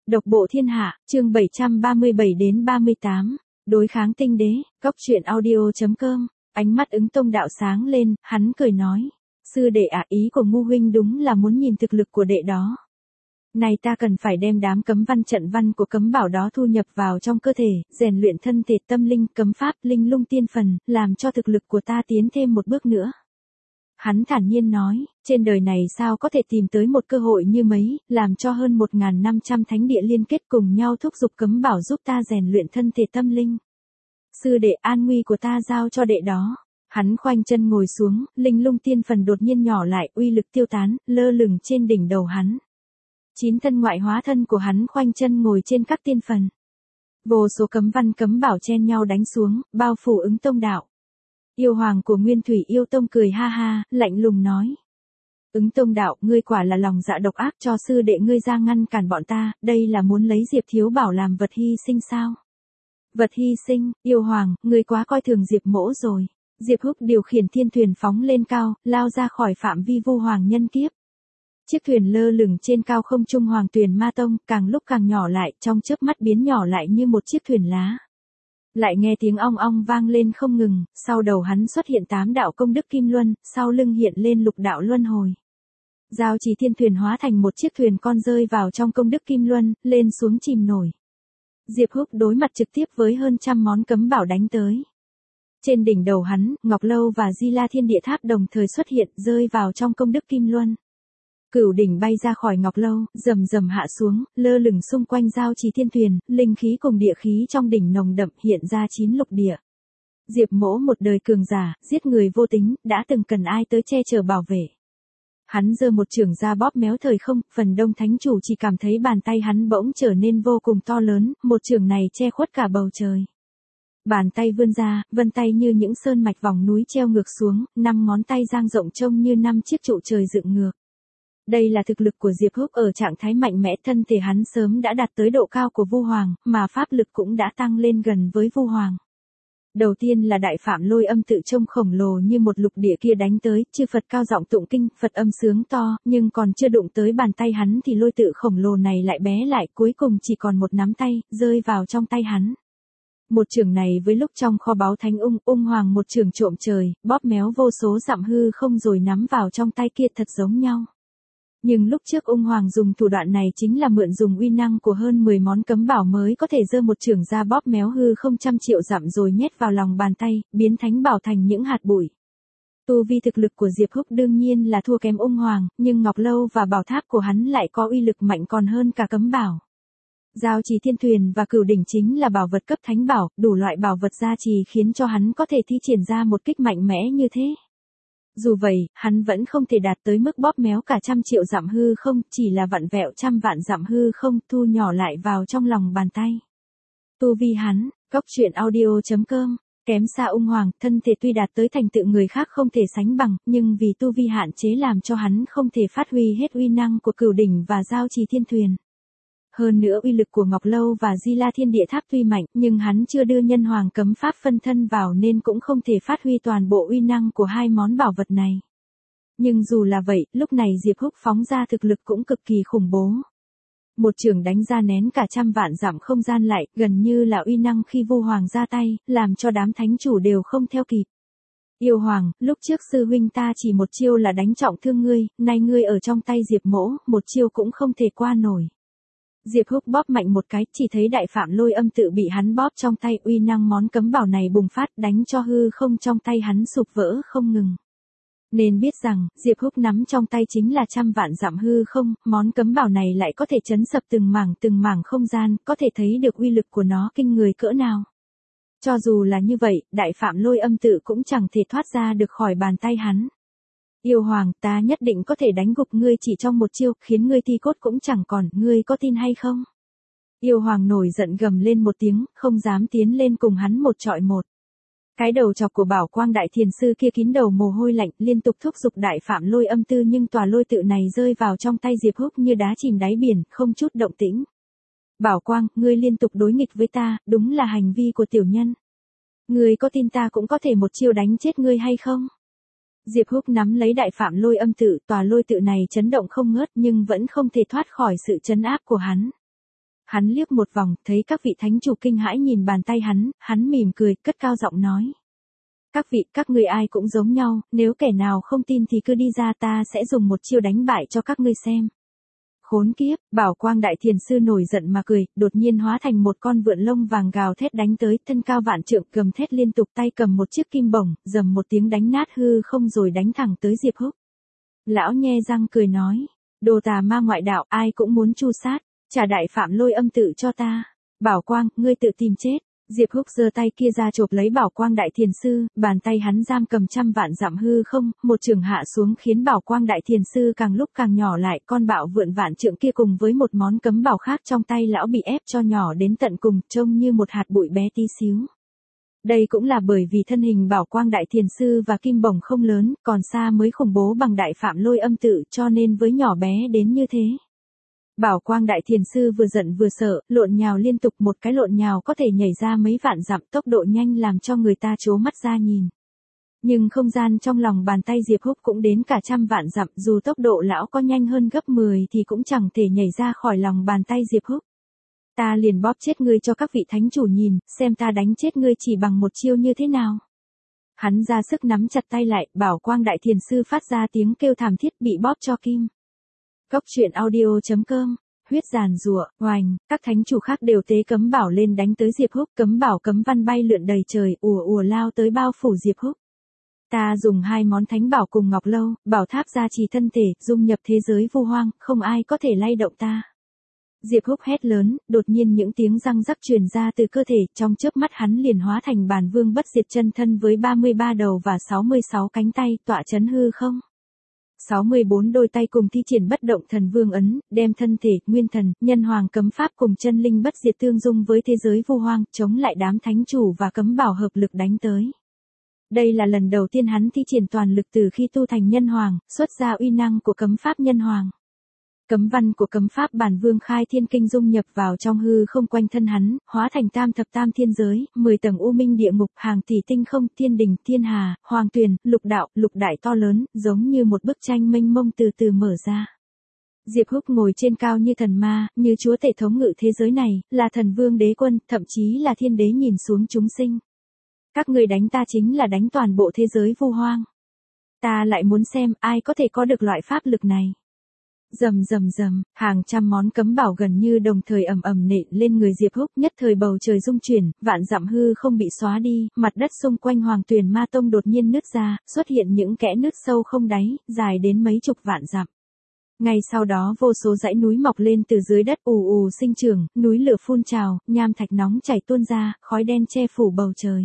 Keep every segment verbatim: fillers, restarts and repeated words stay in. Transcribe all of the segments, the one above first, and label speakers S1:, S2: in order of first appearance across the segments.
S1: Độc bộ thiên hạ, chương bảy trăm ba mươi bảy đến ba mươi tám, đối kháng tinh đế, góc truyện audio.com, ánh mắt Ứng Tông đạo sáng lên, hắn cười nói. Sư đệ ạ, ý của Ngu huynh đúng là muốn nhìn thực lực của đệ đó. Này ta cần phải đem đám cấm văn trận văn của cấm bảo đó thu nhập vào trong cơ thể, rèn luyện thân thể tâm linh, cấm pháp, linh lung tiên phần, làm cho thực lực của ta tiến thêm một bước nữa. Hắn thản nhiên nói, trên đời này sao có thể tìm tới một cơ hội như mấy, làm cho hơn một nghìn năm trăm thánh địa liên kết cùng nhau thúc giục cấm bảo giúp ta rèn luyện thân thể tâm linh. Sư đệ, an nguy của ta giao cho đệ đó. Hắn khoanh chân ngồi xuống, linh lung tiên phần đột nhiên nhỏ lại, uy lực tiêu tán, lơ lửng trên đỉnh đầu hắn. Chín thân ngoại hóa thân của hắn khoanh chân ngồi trên các tiên phần. Vô số cấm văn cấm bảo chen nhau đánh xuống, bao phủ Ứng Tông đạo. Yêu hoàng của Nguyên Thủy Yêu Tông cười ha ha, lạnh lùng nói. Ứng Tông đạo, ngươi quả là lòng dạ độc ác, cho sư đệ ngươi ra ngăn cản bọn ta, đây là muốn lấy Diệp Thiếu Bảo làm vật hy sinh sao? Vật hy sinh, yêu hoàng, ngươi quá coi thường Diệp Mỗ rồi. Diệp Húc điều khiển thiên thuyền phóng lên cao, lao ra khỏi phạm vi vu hoàng nhân kiếp. Chiếc thuyền lơ lửng trên cao không trung Hoàng Tuyền Ma Tông, càng lúc càng nhỏ lại, trong chớp mắt biến nhỏ lại như một chiếc thuyền lá. Lại nghe tiếng ong ong vang lên không ngừng, sau đầu hắn xuất hiện tám đạo công đức kim luân, sau lưng hiện lên lục đạo luân hồi. Giao Chỉ thiên thuyền hóa thành một chiếc thuyền con rơi vào trong công đức kim luân, lên xuống chìm nổi. Diệp Húc đối mặt trực tiếp với hơn trăm món cấm bảo đánh tới. Trên đỉnh đầu hắn, Ngọc Lâu và Di La Thiên Địa Tháp đồng thời xuất hiện, rơi vào trong công đức kim luân. Cửu đỉnh bay ra khỏi Ngọc Lâu, rầm rầm hạ xuống, lơ lửng xung quanh Giao Trì thiên thuyền, linh khí cùng địa khí trong đỉnh nồng đậm hiện ra chín lục địa. Diệp Mỗ một đời cường giả, giết người vô tính, đã từng cần ai tới che chở bảo vệ. Hắn giơ một chưởng ra bóp méo thời không, phần đông thánh chủ chỉ cảm thấy bàn tay hắn bỗng trở nên vô cùng to lớn, một chưởng này che khuất cả bầu trời. Bàn tay vươn ra, vân tay như những sơn mạch vòng núi treo ngược xuống, năm ngón tay dang rộng trông như năm chiếc trụ trời dựng ngược. Đây là thực lực của Diệp Húc ở trạng thái mạnh mẽ, thân thể hắn sớm đã đạt tới độ cao của Vu Hoàng, mà pháp lực cũng đã tăng lên gần với Vu Hoàng. Đầu tiên là đại phạm lôi âm tự trông khổng lồ như một lục địa kia đánh tới, chư Phật cao giọng tụng kinh, Phật âm sướng to, nhưng còn chưa đụng tới bàn tay hắn thì lôi tự khổng lồ này lại bé lại, cuối cùng chỉ còn một nắm tay, rơi vào trong tay hắn. Một chưởng này với lúc trong kho báu thánh ung, ung hoàng một chưởng trộm trời, bóp méo vô số dặm hư không rồi nắm vào trong tay kia thật giống nhau. Nhưng lúc trước ung hoàng dùng thủ đoạn này chính là mượn dùng uy năng của hơn mười món cấm bảo mới có thể giơ một chưởng ra bóp méo hư không trăm triệu dặm rồi nhét vào lòng bàn tay, biến thánh bảo thành những hạt bụi. Tu vi thực lực của Diệp Húc đương nhiên là thua kém ung hoàng, nhưng Ngọc Lâu và bảo tháp của hắn lại có uy lực mạnh còn hơn cả cấm bảo. Giao Trì thiên thuyền và cửu đỉnh chính là bảo vật cấp thánh bảo, đủ loại bảo vật gia trì khiến cho hắn có thể thi triển ra một kích mạnh mẽ như thế. Dù vậy, hắn vẫn không thể đạt tới mức bóp méo cả trăm triệu dặm hư không, chỉ là vặn vẹo trăm vạn dặm hư không, thu nhỏ lại vào trong lòng bàn tay. Tu vi hắn, góc truyện audio.com, kém xa ung hoàng, thân thể tuy đạt tới thành tựu người khác không thể sánh bằng, nhưng vì tu vi hạn chế làm cho hắn không thể phát huy hết uy năng của cửu đỉnh và Giao Trì thiên thuyền. Hơn nữa uy lực của Ngọc Lâu và Di La Thiên Địa Tháp tuy mạnh, nhưng hắn chưa đưa nhân hoàng cấm pháp phân thân vào nên cũng không thể phát huy toàn bộ uy năng của hai món bảo vật này. Nhưng dù là vậy, lúc này Diệp Húc phóng ra thực lực cũng cực kỳ khủng bố. Một chưởng đánh ra nén cả trăm vạn dặm không gian lại, gần như là uy năng khi Vu Hoàng ra tay, làm cho đám thánh chủ đều không theo kịp. Yêu hoàng, lúc trước sư huynh ta chỉ một chiêu là đánh trọng thương ngươi, nay ngươi ở trong tay Diệp Mỗ, một chiêu cũng không thể qua nổi. Diệp Húc bóp mạnh một cái, chỉ thấy đại phạm lôi âm tự bị hắn bóp trong tay, uy năng món cấm bảo này bùng phát đánh cho hư không trong tay hắn sụp vỡ không ngừng. Nên biết rằng, Diệp Húc nắm trong tay chính là trăm vạn dặm hư không, món cấm bảo này lại có thể chấn sập từng mảng từng mảng không gian, có thể thấy được uy lực của nó kinh người cỡ nào. Cho dù là như vậy, đại phạm lôi âm tự cũng chẳng thể thoát ra được khỏi bàn tay hắn. Yêu hoàng, ta nhất định có thể đánh gục ngươi chỉ trong một chiêu, khiến ngươi thi cốt cũng chẳng còn, ngươi có tin hay không? Yêu hoàng nổi giận gầm lên một tiếng, không dám tiến lên cùng hắn một trọi một. Cái đầu chọc của Bảo Quang đại thiền sư kia kín đầu mồ hôi lạnh, liên tục thúc giục đại phạm lôi âm tư, nhưng tòa lôi tự này rơi vào trong tay Diệp Húc như đá chìm đáy biển, không chút động tĩnh. Bảo Quang, ngươi liên tục đối nghịch với ta, đúng là hành vi của tiểu nhân. Ngươi có tin ta cũng có thể một chiêu đánh chết ngươi hay không? Diệp Húc nắm lấy đại phạm lôi âm tự, tòa lôi tự này chấn động không ngớt nhưng vẫn không thể thoát khỏi sự trấn áp của hắn. Hắn liếc một vòng, thấy các vị thánh chủ kinh hãi nhìn bàn tay hắn, hắn mỉm cười, cất cao giọng nói. Các vị, các ngươi ai cũng giống nhau, nếu kẻ nào không tin thì cứ đi ra, ta sẽ dùng một chiêu đánh bại cho các ngươi xem. Khốn kiếp, Bảo Quang Đại Thiền Sư nổi giận mà cười, đột nhiên hóa thành một con vượn lông vàng gào thét đánh tới, thân cao vạn trượng, gầm thét liên tục, tay cầm một chiếc kim bổng, dầm một tiếng đánh nát hư không rồi đánh thẳng tới Diệp Húc. Lão nhe răng cười nói, đồ tà ma ngoại đạo, ai cũng muốn chu sát, trả đại phạm lôi âm tự cho ta. Bảo Quang, ngươi tự tìm chết. Diệp Húc giơ tay kia ra chộp lấy Bảo Quang Đại Thiền Sư, bàn tay hắn giam cầm trăm vạn dặm hư không, một trường hạ xuống khiến Bảo Quang Đại Thiền Sư càng lúc càng nhỏ lại, con bạo vượn vạn trượng kia cùng với một món cấm bảo khác trong tay lão bị ép cho nhỏ đến tận cùng, trông như một hạt bụi bé tí xíu. Đây cũng là bởi vì thân hình Bảo Quang Đại Thiền Sư và kim bổng không lớn, còn xa mới khủng bố bằng đại phạm lôi âm tự, cho nên với nhỏ bé đến như thế. Bảo Quang Đại Thiền Sư vừa giận vừa sợ, lộn nhào liên tục, một cái lộn nhào có thể nhảy ra mấy vạn dặm, tốc độ nhanh làm cho người ta trố mắt ra nhìn. Nhưng không gian trong lòng bàn tay Diệp Húc cũng đến cả trăm vạn dặm, dù tốc độ lão có nhanh hơn gấp mười thì cũng chẳng thể nhảy ra khỏi lòng bàn tay Diệp Húc. Ta liền bóp chết ngươi cho các vị thánh chủ nhìn, xem ta đánh chết ngươi chỉ bằng một chiêu như thế nào. Hắn ra sức nắm chặt tay lại, Bảo Quang Đại Thiền Sư phát ra tiếng kêu thảm thiết, bị bóp cho kim. Cốc truyện audio chấm com, huyết giàn rùa, oành, các thánh chủ khác đều tế cấm bảo lên đánh tới Diệp Húc, cấm bảo cấm văn bay lượn đầy trời, ùa ùa lao tới bao phủ Diệp Húc. Ta dùng hai món thánh bảo cùng ngọc lâu, bảo tháp gia trì thân thể, dung nhập thế giới vu hoang, không ai có thể lay động ta. Diệp Húc hét lớn, đột nhiên những tiếng răng rắc truyền ra từ cơ thể, trong chớp mắt hắn liền hóa thành Bàn Vương bất diệt chân thân với ba mươi ba đầu và sáu mươi sáu cánh tay, tọa chấn hư không. sáu mươi bốn đôi tay cùng thi triển bất động thần vương ấn, đem thân thể, nguyên thần, nhân hoàng cấm pháp cùng chân linh bất diệt tương dung với thế giới vu hoang, chống lại đám thánh chủ và cấm bảo hợp lực đánh tới. Đây là lần đầu tiên hắn thi triển toàn lực từ khi tu thành nhân hoàng, xuất ra uy năng của cấm pháp nhân hoàng. Cấm văn của cấm pháp Bản Vương Khai Thiên Kinh dung nhập vào trong hư không quanh thân hắn, hóa thành tam thập tam thiên giới, mười tầng u minh địa ngục, hàng tỷ tinh không, thiên đình, thiên hà, hoàng tuyền, lục đạo, lục đại to lớn, giống như một bức tranh mênh mông từ từ mở ra. Diệp Húc ngồi trên cao như thần ma, như chúa tể thống ngự thế giới này, là thần vương đế quân, thậm chí là thiên đế nhìn xuống chúng sinh. Các người đánh ta chính là đánh toàn bộ thế giới vu hoang. Ta lại muốn xem ai có thể có được loại pháp lực này. Rầm rầm rầm, hàng trăm món cấm bảo gần như đồng thời ầm ầm nện lên người Diệp Húc, nhất thời bầu trời rung chuyển, vạn dặm hư không bị xóa đi, mặt đất xung quanh Hoàng Tuyền Ma Tông đột nhiên nứt ra, xuất hiện những kẽ nứt sâu không đáy, dài đến mấy chục vạn dặm. Ngay sau đó vô số dãy núi mọc lên từ dưới đất ù ù sinh trưởng, núi lửa phun trào, nham thạch nóng chảy tuôn ra, khói đen che phủ bầu trời.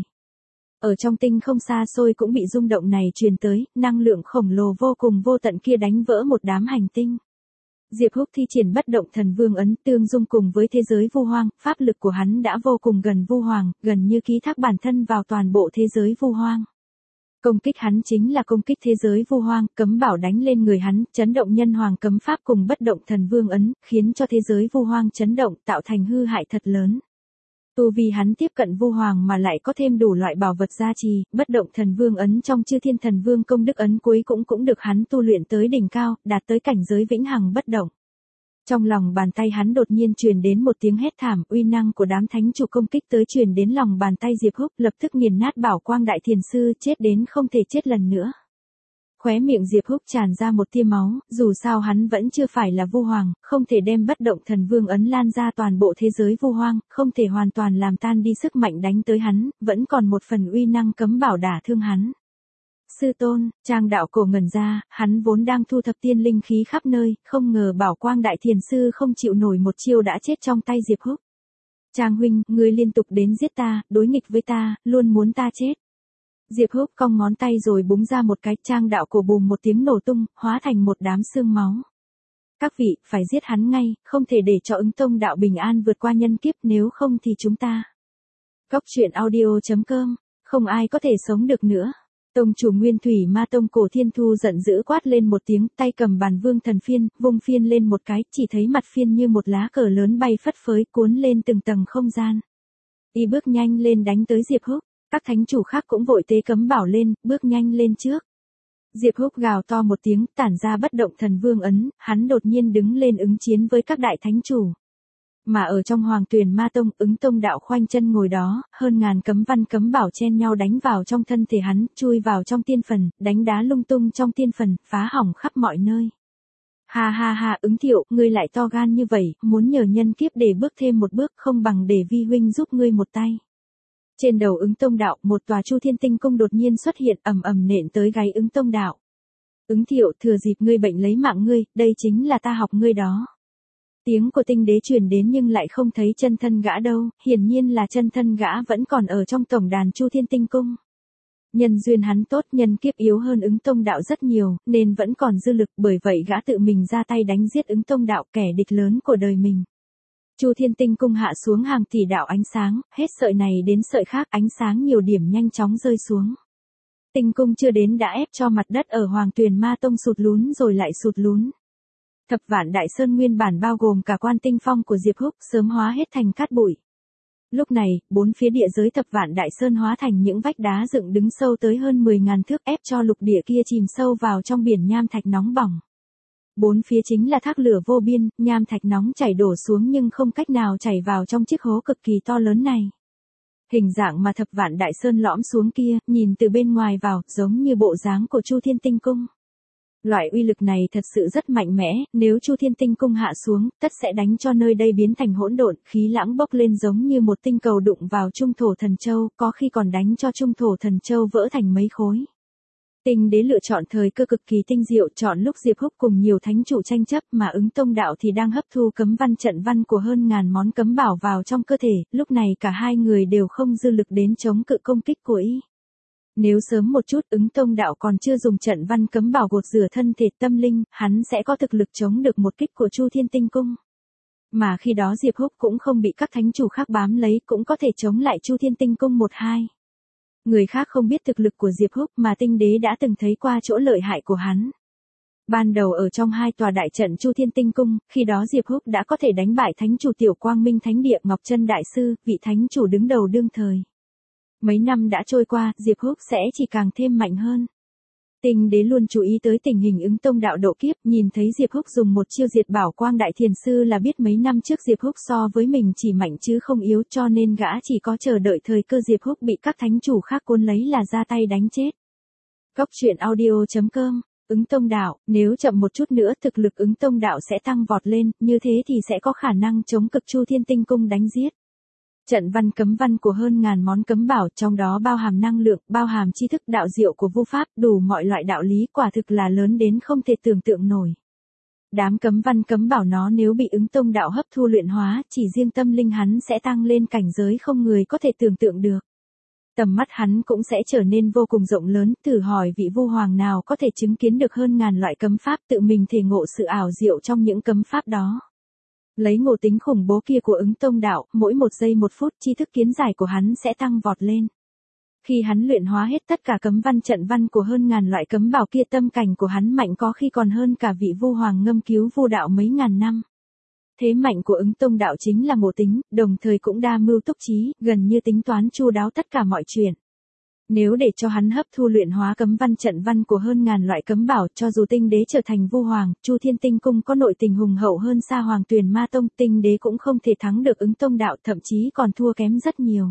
S1: Ở trong tinh không xa xôi cũng bị rung động này truyền tới, năng lượng khổng lồ vô cùng vô tận kia đánh vỡ một đám hành tinh. Diệp Húc thi triển bất động thần vương ấn tương dung cùng với thế giới vu hoang, pháp lực của hắn đã vô cùng gần vu hoàng, gần như ký thác bản thân vào toàn bộ thế giới vu hoang. Công kích hắn chính là công kích thế giới vu hoang, cấm bảo đánh lên người hắn, chấn động nhân hoàng cấm pháp cùng bất động thần vương ấn, khiến cho thế giới vu hoang chấn động, tạo thành hư hại thật lớn. Tu vì hắn tiếp cận vu hoàng mà lại có thêm đủ loại bảo vật gia trì, bất động thần vương ấn trong chư thiên thần vương công đức ấn cuối cũng cũng được hắn tu luyện tới đỉnh cao, đạt tới cảnh giới vĩnh hằng bất động. Trong lòng bàn tay hắn đột nhiên truyền đến một tiếng hét thảm, uy năng của đám thánh chủ công kích tới truyền đến lòng bàn tay Diệp Húc, lập tức nghiền nát Bảo Quang Đại Thiền Sư, chết đến không thể chết lần nữa. Khóe miệng Diệp Húc tràn ra một tia máu, dù sao hắn vẫn chưa phải là vu hoàng, không thể đem bất động thần vương ấn lan ra toàn bộ thế giới vu hoang, không thể hoàn toàn làm tan đi sức mạnh đánh tới hắn, vẫn còn một phần uy năng cấm bảo đả thương hắn. Sư tôn, Trang Đạo Cổ ngẩn ra, hắn vốn đang thu thập tiên linh khí khắp nơi, không ngờ Bảo Quang Đại Thiền Sư không chịu nổi một chiêu đã chết trong tay Diệp Húc. Trang huynh, ngươi liên tục đến giết ta, đối nghịch với ta, luôn muốn ta chết. Diệp Húc cong ngón tay rồi búng ra một cái, Trang Đạo Cổ bùm một tiếng nổ tung, hóa thành một đám xương máu. Các vị, phải giết hắn ngay, không thể để cho Ứng Tông đạo bình an vượt qua nhân kiếp, nếu không thì chúng ta. Cốc truyện audio chấm com, không ai có thể sống được nữa. Tông chủ Nguyên Thủy Ma Tông Cổ Thiên Thu giận dữ quát lên một tiếng, tay cầm Bàn Vương thần phiên, vung phiên lên một cái, chỉ thấy mặt phiên như một lá cờ lớn bay phất phới cuốn lên từng tầng không gian. Y bước nhanh lên đánh tới Diệp Húc. Các thánh chủ khác cũng vội tế cấm bảo lên, bước nhanh lên trước. Diệp Húc gào to một tiếng, tản ra bất động thần vương ấn, hắn đột nhiên đứng lên ứng chiến với các đại thánh chủ. Mà ở trong Hoàng Tuyền Ma Tông, Ứng Tông đạo khoanh chân ngồi đó, hơn ngàn cấm văn cấm bảo chen nhau đánh vào trong thân thể hắn, chui vào trong tiên phần, đánh đá lung tung trong tiên phần, phá hỏng khắp mọi nơi. Ha ha ha, Ứng Thiệu, ngươi lại to gan như vậy, muốn nhờ nhân kiếp để bước thêm một bước, không bằng để vi huynh giúp ngươi một tay. Trên đầu Ứng Tông đạo, một tòa Chu Thiên Tinh cung đột nhiên xuất hiện, ầm ầm nện tới gáy Ứng Tông đạo. Ứng Thiệu, thừa dịp ngươi bệnh lấy mạng ngươi, đây chính là ta học ngươi đó. Tiếng của Tinh Đế truyền đến nhưng lại không thấy chân thân gã đâu, hiển nhiên là chân thân gã vẫn còn ở trong tổng đàn Chu Thiên Tinh cung. Nhân duyên hắn tốt, nhân kiếp yếu hơn Ứng Tông đạo rất nhiều, nên vẫn còn dư lực, bởi vậy gã tự mình ra tay đánh giết Ứng Tông đạo, kẻ địch lớn của đời mình. Chu Thiên Tinh cung hạ xuống hàng tỷ đạo ánh sáng, hết sợi này đến sợi khác, ánh sáng nhiều điểm nhanh chóng rơi xuống. Tinh cung chưa đến đã ép cho mặt đất ở Hoàng Tuyền Ma Tông sụt lún rồi lại sụt lún. Thập Vạn Đại Sơn nguyên bản bao gồm cả Quan Tinh Phong của Diệp Húc, sớm hóa hết thành cát bụi. Lúc này, bốn phía địa giới Thập Vạn Đại Sơn hóa thành những vách đá dựng đứng sâu tới hơn mười ngàn thước, ép cho lục địa kia chìm sâu vào trong biển nham thạch nóng bỏng. Bốn phía chính là thác lửa vô biên, nham thạch nóng chảy đổ xuống nhưng không cách nào chảy vào trong chiếc hố cực kỳ to lớn này. Hình dạng mà Thập Vạn Đại Sơn lõm xuống kia, nhìn từ bên ngoài vào, giống như bộ dáng của Chu Thiên Tinh cung. Loại uy lực này thật sự rất mạnh mẽ, nếu Chu Thiên Tinh cung hạ xuống, tất sẽ đánh cho nơi đây biến thành hỗn độn, khí lãng bốc lên giống như một tinh cầu đụng vào trung thổ thần châu, có khi còn đánh cho trung thổ thần châu vỡ thành mấy khối. Tinh Đế lựa chọn thời cơ cực kỳ tinh diệu, chọn lúc Diệp Húc cùng nhiều thánh chủ tranh chấp, mà Ứng Tông đạo thì đang hấp thu cấm văn trận văn của hơn ngàn món cấm bảo vào trong cơ thể, lúc này cả hai người đều không dư lực đến chống cự công kích của y. Nếu sớm một chút Ứng Tông đạo còn chưa dùng trận văn cấm bảo gột rửa thân thể tâm linh, hắn sẽ có thực lực chống được một kích của Chu Thiên Tinh cung. Mà khi đó Diệp Húc cũng không bị các thánh chủ khác bám lấy, cũng có thể chống lại Chu Thiên Tinh cung một hai. Người khác không biết thực lực của Diệp Húc mà Tinh Đế đã từng thấy qua chỗ lợi hại của hắn. Ban đầu ở trong hai tòa đại trận Chu Thiên Tinh cung, khi đó Diệp Húc đã có thể đánh bại thánh chủ Tiểu Quang Minh Thánh Địa Ngọc Chân Đại Sư, vị thánh chủ đứng đầu đương thời. Mấy năm đã trôi qua, Diệp Húc sẽ chỉ càng thêm mạnh hơn. Tinh Đế luôn chú ý tới tình hình Ứng Tông đạo độ kiếp, nhìn thấy Diệp Húc dùng một chiêu diệt bảo quang đại thiền sư là biết mấy năm trước Diệp Húc so với mình chỉ mạnh chứ không yếu, cho nên gã chỉ có chờ đợi thời cơ Diệp Húc bị các thánh chủ khác cuốn lấy là ra tay đánh chết. Góc truyện audio chấm com. Ứng Tông đạo, nếu chậm một chút nữa thực lực Ứng Tông đạo sẽ tăng vọt lên, như thế thì sẽ có khả năng chống cực Chu Thiên Tinh cung đánh giết. Trận văn cấm văn của hơn ngàn món cấm bảo, trong đó bao hàm năng lượng, bao hàm tri thức đạo diệu của vu pháp, đủ mọi loại đạo lý, quả thực là lớn đến không thể tưởng tượng nổi. Đám cấm văn cấm bảo nó nếu bị Ứng Tông đạo hấp thu luyện hóa, chỉ riêng tâm linh hắn sẽ tăng lên cảnh giới không người có thể tưởng tượng được. Tầm mắt hắn cũng sẽ trở nên vô cùng rộng lớn, thử hỏi vị vu hoàng nào có thể chứng kiến được hơn ngàn loại cấm pháp, tự mình thể ngộ sự ảo diệu trong những cấm pháp đó. Lấy ngộ tính khủng bố kia của Ứng Tông đạo, mỗi một giây một phút tri thức kiến giải của hắn sẽ tăng vọt lên. Khi hắn luyện hóa hết tất cả cấm văn trận văn của hơn ngàn loại cấm bảo kia, tâm cảnh của hắn mạnh có khi còn hơn cả vị vu hoàng ngâm cứu vu đạo mấy ngàn năm. Thế mạnh của Ứng Tông đạo chính là ngộ tính, đồng thời cũng đa mưu túc trí, gần như tính toán chu đáo tất cả mọi chuyện. Nếu để cho hắn hấp thu luyện hóa cấm văn trận văn của hơn ngàn loại cấm bảo, cho dù Tinh Đế trở thành vu hoàng, Chu Thiên Tinh cung có nội tình hùng hậu hơn xa Hoàng Tuyền Ma Tông, Tinh Đế cũng không thể thắng được Ứng Tông đạo, thậm chí còn thua kém rất nhiều.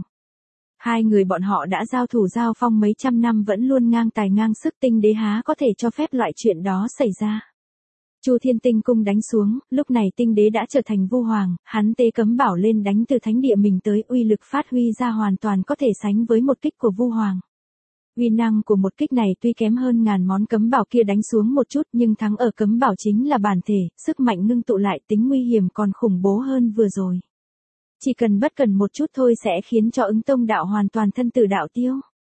S1: Hai người bọn họ đã giao thủ giao phong mấy trăm năm vẫn luôn ngang tài ngang sức, Tinh Đế há có thể cho phép loại chuyện đó xảy ra. Chu Thiên Tinh cung đánh xuống, lúc này Tinh Đế đã trở thành vu hoàng, hắn tế cấm bảo lên đánh từ thánh địa mình tới, uy lực phát huy ra hoàn toàn có thể sánh với một kích của vu hoàng. Uy năng của một kích này tuy kém hơn ngàn món cấm bảo kia đánh xuống một chút, nhưng thắng ở cấm bảo chính là bản thể, sức mạnh ngưng tụ lại, tính nguy hiểm còn khủng bố hơn vừa rồi. Chỉ cần bất cần một chút thôi sẽ khiến cho Ứng Tông đạo hoàn toàn thân tử đạo tiêu.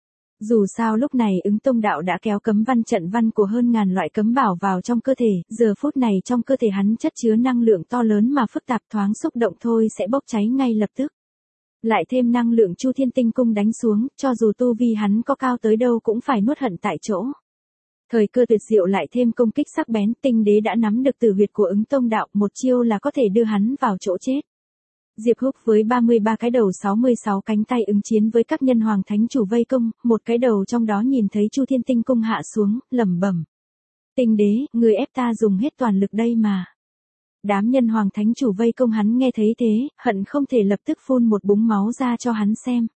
S1: Dù sao lúc này Ứng Tông đạo đã kéo cấm văn trận văn của hơn ngàn loại cấm bảo vào trong cơ thể, giờ phút này trong cơ thể hắn chất chứa năng lượng to lớn mà phức tạp, thoáng xúc động thôi sẽ bốc cháy ngay lập tức. Lại thêm năng lượng Chu Thiên Tinh cung đánh xuống, cho dù tu vi hắn có cao tới đâu cũng phải nuốt hận tại chỗ. Thời cơ tuyệt diệu lại thêm công kích sắc bén, Tinh Đế đã nắm được tử huyệt của Ứng Tông đạo, một chiêu là có thể đưa hắn vào chỗ chết. Diệp Húc với ba mươi ba cái đầu sáu mươi sáu cánh tay ứng chiến với các nhân hoàng thánh chủ vây công, một cái đầu trong đó nhìn thấy Chu Thiên Tinh cung hạ xuống, lẩm bẩm: Tinh Đế, người ép ta dùng hết toàn lực đây mà. Đám nhân hoàng thánh chủ vây công hắn nghe thấy thế, hận không thể lập tức phun một búng máu ra cho hắn xem.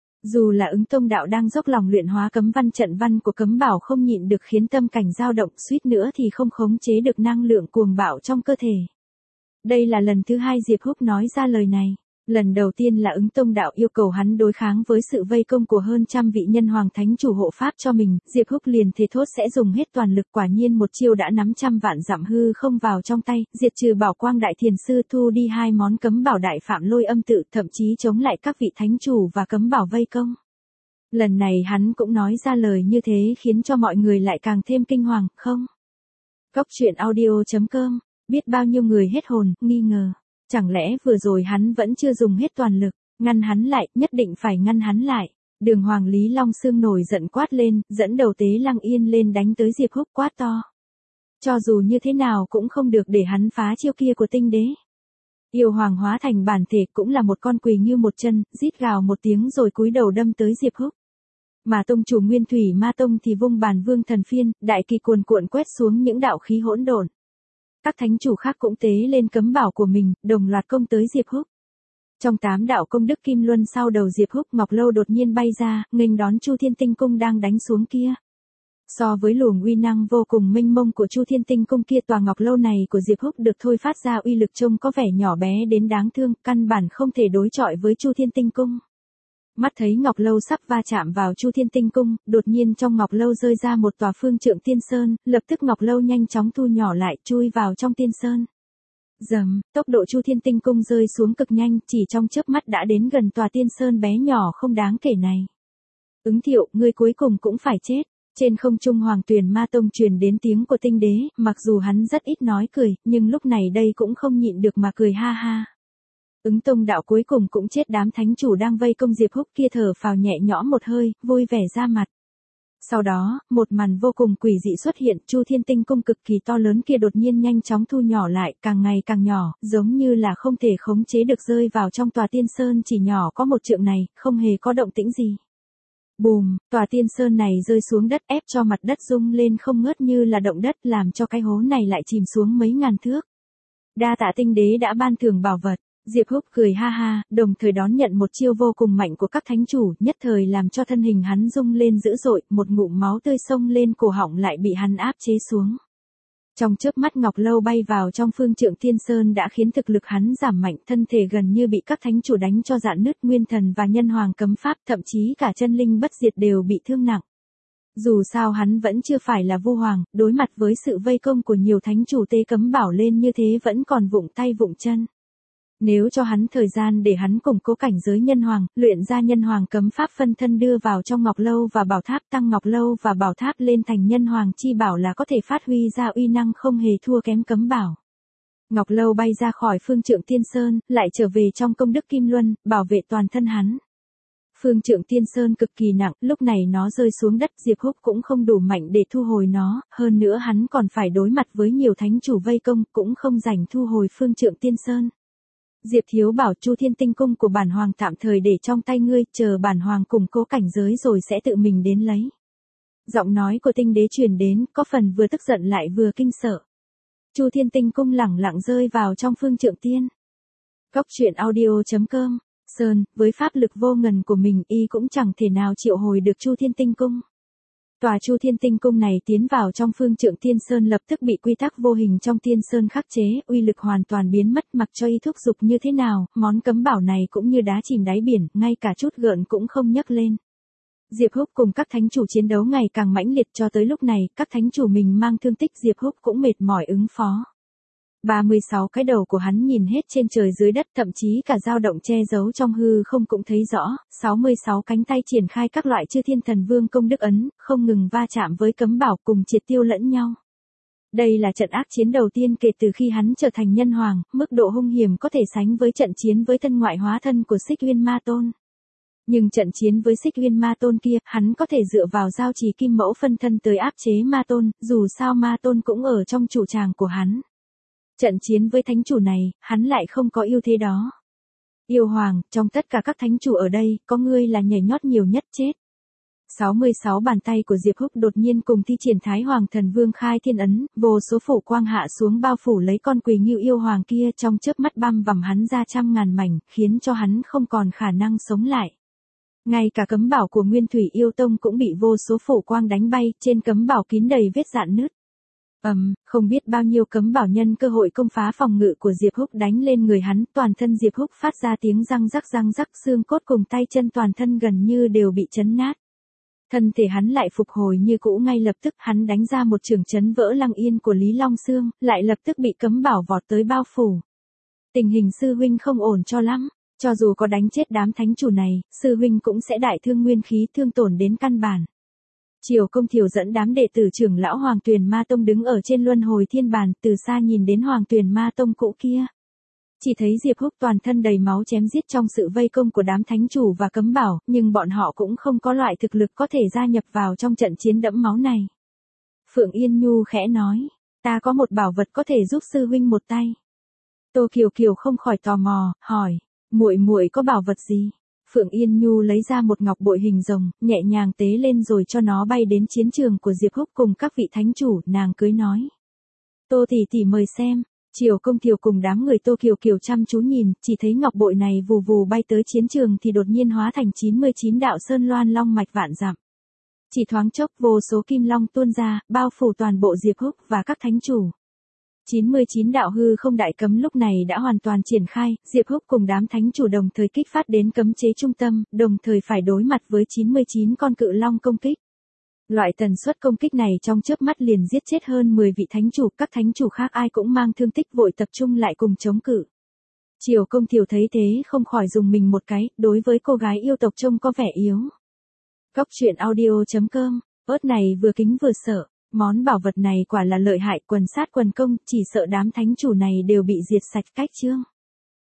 S1: Dù là Ứng Tông đạo đang dốc lòng luyện hóa cấm văn trận văn của cấm bảo không nhịn được khiến tâm cảnh dao động, suýt nữa thì không khống chế được năng lượng cuồng bạo trong cơ thể. Đây là lần thứ hai Diệp Húc nói ra lời này. Lần đầu tiên là Ứng Tông đạo yêu cầu hắn đối kháng với sự vây công của hơn trăm vị nhân hoàng thánh chủ hộ pháp cho mình, Diệp Húc liền thề thốt sẽ dùng hết toàn lực, quả nhiên một chiêu đã nắm trăm vạn dặm hư không vào trong tay, diệt trừ Bảo Quang đại thiền sư, thu đi hai món cấm bảo đại phạm lôi âm tự, thậm chí chống lại các vị thánh chủ và cấm bảo vây công. Lần này hắn cũng nói ra lời như thế khiến cho mọi người lại càng thêm kinh hoàng, không? Cốc truyện audio chấm com, biết bao nhiêu người hết hồn, nghi ngờ. Chẳng lẽ vừa rồi hắn vẫn chưa dùng hết toàn lực, ngăn hắn lại, nhất định phải ngăn hắn lại. Đường Hoàng Lý Long Xương nổi giận quát lên, dẫn đầu Tế Lăng Yên lên đánh tới Diệp Húc quát to. Cho dù như thế nào cũng không được để hắn phá chiêu kia của tinh đế. Yêu Hoàng hóa thành bản thể cũng là một con quỳ như một chân, rít gào một tiếng rồi cúi đầu đâm tới Diệp Húc. Mà tông chủ Nguyên Thủy Ma Tông thì vung bàn vương thần phiên, đại kỳ cuồn cuộn quét xuống những đạo khí hỗn độn. Các thánh chủ khác cũng tế lên cấm bảo của mình, đồng loạt công tới Diệp Húc. Trong tám đạo công đức kim luân sau đầu Diệp Húc, Ngọc Lâu đột nhiên bay ra, nghênh đón Chu Thiên Tinh Cung đang đánh xuống kia. So với luồng uy năng vô cùng mênh mông của Chu Thiên Tinh Cung kia, tòa Ngọc Lâu này của Diệp Húc được thôi phát ra uy lực trông có vẻ nhỏ bé đến đáng thương, căn bản không thể đối chọi với Chu Thiên Tinh Cung. Mắt thấy Ngọc Lâu sắp va chạm vào Chu Thiên Tinh Cung, đột nhiên trong Ngọc Lâu rơi ra một tòa phương trượng tiên sơn, lập tức Ngọc Lâu nhanh chóng thu nhỏ lại, chui vào trong tiên sơn. Dầm, tốc độ Chu Thiên Tinh Cung rơi xuống cực nhanh, chỉ trong chớp mắt đã đến gần tòa tiên sơn bé nhỏ không đáng kể này. Ứng Thiệu, ngươi cuối cùng cũng phải chết. Trên không trung Hoàng Tuyền Ma Tông truyền đến tiếng của tinh đế, mặc dù hắn rất ít nói cười, nhưng lúc này đây cũng không nhịn được mà cười ha ha. Ứng Tông đạo cuối cùng cũng chết, đám thánh chủ đang vây công Diệp Húc kia thở phào nhẹ nhõm một hơi, vui vẻ ra mặt. Sau đó, một màn vô cùng quỷ dị xuất hiện, Chu Thiên Tinh Cung cực kỳ to lớn kia đột nhiên nhanh chóng thu nhỏ lại, càng ngày càng nhỏ, giống như là không thể khống chế được, rơi vào trong tòa tiên sơn chỉ nhỏ có một trượng này, không hề có động tĩnh gì. Bùm, tòa tiên sơn này rơi xuống đất, ép cho mặt đất rung lên không ngớt như là động đất, làm cho cái hố này lại chìm xuống mấy ngàn thước. Đa tạ tinh đế đã ban thưởng bảo vật. Diệp Húc cười ha ha, đồng thời đón nhận một chiêu vô cùng mạnh của các thánh chủ, nhất thời làm cho thân hình hắn rung lên dữ dội, một ngụm máu tươi xông lên cổ họng lại bị hắn áp chế xuống. Trong chớp mắt Ngọc Lâu bay vào trong phương trượng tiên sơn đã khiến thực lực hắn giảm mạnh, thân thể gần như bị các thánh chủ đánh cho rạn nứt, nguyên thần và nhân hoàng cấm pháp, thậm chí cả chân linh bất diệt đều bị thương nặng. Dù sao hắn vẫn chưa phải là vua hoàng, đối mặt với sự vây công của nhiều thánh chủ tế cấm bảo lên như thế vẫn còn vụng tay vụng chân. Nếu cho hắn thời gian để hắn củng cố cảnh giới nhân hoàng, luyện ra nhân hoàng cấm pháp phân thân đưa vào trong Ngọc Lâu và Bảo Tháp, tăng Ngọc Lâu và Bảo Tháp lên thành nhân hoàng chi bảo là có thể phát huy ra uy năng không hề thua kém cấm bảo. Ngọc Lâu bay ra khỏi phương trượng tiên sơn, lại trở về trong công đức kim luân, bảo vệ toàn thân hắn. Phương trượng tiên sơn cực kỳ nặng, lúc này nó rơi xuống đất, Diệp Húc cũng không đủ mạnh để thu hồi nó, hơn nữa hắn còn phải đối mặt với nhiều thánh chủ vây công, cũng không rảnh thu hồi phương trượng tiên sơn. Diệp thiếu bảo Chu Thiên Tinh Cung của bản hoàng tạm thời để trong tay ngươi, chờ bản hoàng củng cố cảnh giới rồi sẽ tự mình đến lấy. Giọng nói của tinh đế truyền đến, có phần vừa tức giận lại vừa kinh sợ. Chu Thiên Tinh Cung lẳng lặng rơi vào trong phương trượng tiên. Cốc truyện audio chấm com, Sơn, với pháp lực vô ngần của mình y cũng chẳng thể nào triệu hồi được Chu Thiên Tinh Cung. Tòa Chu Thiên Tinh Cung này tiến vào trong phương trượng tiên sơn lập tức bị quy tắc vô hình trong tiên sơn khắc chế, uy lực hoàn toàn biến mất, mặc cho y thúc giục như thế nào, món cấm bảo này cũng như đá chìm đáy biển, ngay cả chút gợn cũng không nhấc lên. Diệp Húc cùng các thánh chủ chiến đấu ngày càng mãnh liệt, cho tới lúc này, các thánh chủ mình mang thương tích, Diệp Húc cũng mệt mỏi ứng phó. ba mươi sáu cái đầu của hắn nhìn hết trên trời dưới đất, thậm chí cả dao động che giấu trong hư không cũng thấy rõ, sáu mươi sáu cánh tay triển khai các loại chư thiên thần vương công đức ấn, không ngừng va chạm với cấm bảo cùng triệt tiêu lẫn nhau. Đây là trận ác chiến đầu tiên kể từ khi hắn trở thành nhân hoàng, mức độ hung hiểm có thể sánh với trận chiến với thân ngoại hóa thân của Xích Uyên Ma Tôn. Nhưng trận chiến với Xích Uyên Ma Tôn kia, hắn có thể dựa vào giao trì kim mẫu phân thân tới áp chế Ma Tôn, dù sao Ma Tôn cũng ở trong chủ tràng của hắn. Trận chiến với thánh chủ này, hắn lại không có ưu thế đó. Yêu hoàng, trong tất cả các thánh chủ ở đây, có ngươi là nhảy nhót nhiều nhất chết. sáu mươi sáu bàn tay của Diệp Húc đột nhiên cùng thi triển Thái Hoàng Thần Vương khai thiên ấn, vô số phủ quang hạ xuống bao phủ lấy con Quỳ Ngưu yêu hoàng kia, trong chớp mắt băm vằm hắn ra trăm ngàn mảnh, khiến cho hắn không còn khả năng sống lại. Ngay cả cấm bảo của Nguyên Thủy Yêu Tông cũng bị vô số phủ quang đánh bay, trên cấm bảo kín đầy vết rạn nứt. Ầm, um, không biết bao nhiêu cấm bảo nhân cơ hội công phá phòng ngự của Diệp Húc đánh lên người hắn, toàn thân Diệp Húc phát ra tiếng răng rắc răng rắc, xương cốt cùng tay chân toàn thân gần như đều bị chấn nát. Thân thể hắn lại phục hồi như cũ, ngay lập tức hắn đánh ra một chưởng chấn vỡ Lăng Yên của Lý Long Xương, lại lập tức bị cấm bảo vọt tới bao phủ. Tình hình sư huynh không ổn cho lắm, cho dù có đánh chết đám thánh chủ này, sư huynh cũng sẽ đại thương nguyên khí, thương tổn đến căn bản. Triều Công Thiều dẫn đám đệ tử trưởng lão Hoàng Tuyền Ma Tông đứng ở trên luân hồi thiên bàn, từ xa nhìn đến Hoàng Tuyền Ma Tông cũ kia. Chỉ thấy Diệp Húc toàn thân đầy máu chém giết trong sự vây công của đám thánh chủ và cấm bảo, nhưng bọn họ cũng không có loại thực lực có thể gia nhập vào trong trận chiến đẫm máu này. Phượng Yên Nhu khẽ nói, ta có một bảo vật có thể giúp sư huynh một tay. Tô Kiều Kiều không khỏi tò mò, hỏi, muội muội có bảo vật gì? Phượng Yên Nhu lấy ra một ngọc bội hình rồng, nhẹ nhàng tế lên rồi cho nó bay đến chiến trường của Diệp Húc cùng các vị thánh chủ, nàng cưới nói. Tô tỷ tỷ mời xem. Triều Công Thiều cùng đám người Tô Kiều Kiều chăm chú nhìn, chỉ thấy ngọc bội này vù vù bay tới chiến trường thì đột nhiên hóa thành chín mươi chín đạo sơn loan long mạch vạn dặm. Chỉ thoáng chốc vô số kim long tuôn ra, bao phủ toàn bộ Diệp Húc và các thánh chủ. chín mươi chín đạo hư không đại cấm lúc này đã hoàn toàn triển khai, Diệp Húc cùng đám thánh chủ đồng thời kích phát đến cấm chế trung tâm, đồng thời phải đối mặt với chín mươi chín con cự long công kích. Loại tần suất công kích này trong chớp mắt liền giết chết hơn mười vị thánh chủ, các thánh chủ khác ai cũng mang thương tích vội tập trung lại cùng chống cự. Triều Công Thiều thấy thế không khỏi dùng mình một cái, đối với cô gái yêu tộc trông có vẻ yếu. Cóc truyện audio chấm com, ớt này vừa kính vừa sợ, món bảo vật này quả là lợi hại, quần sát quần công, chỉ sợ đám thánh chủ này đều bị diệt sạch cách chương.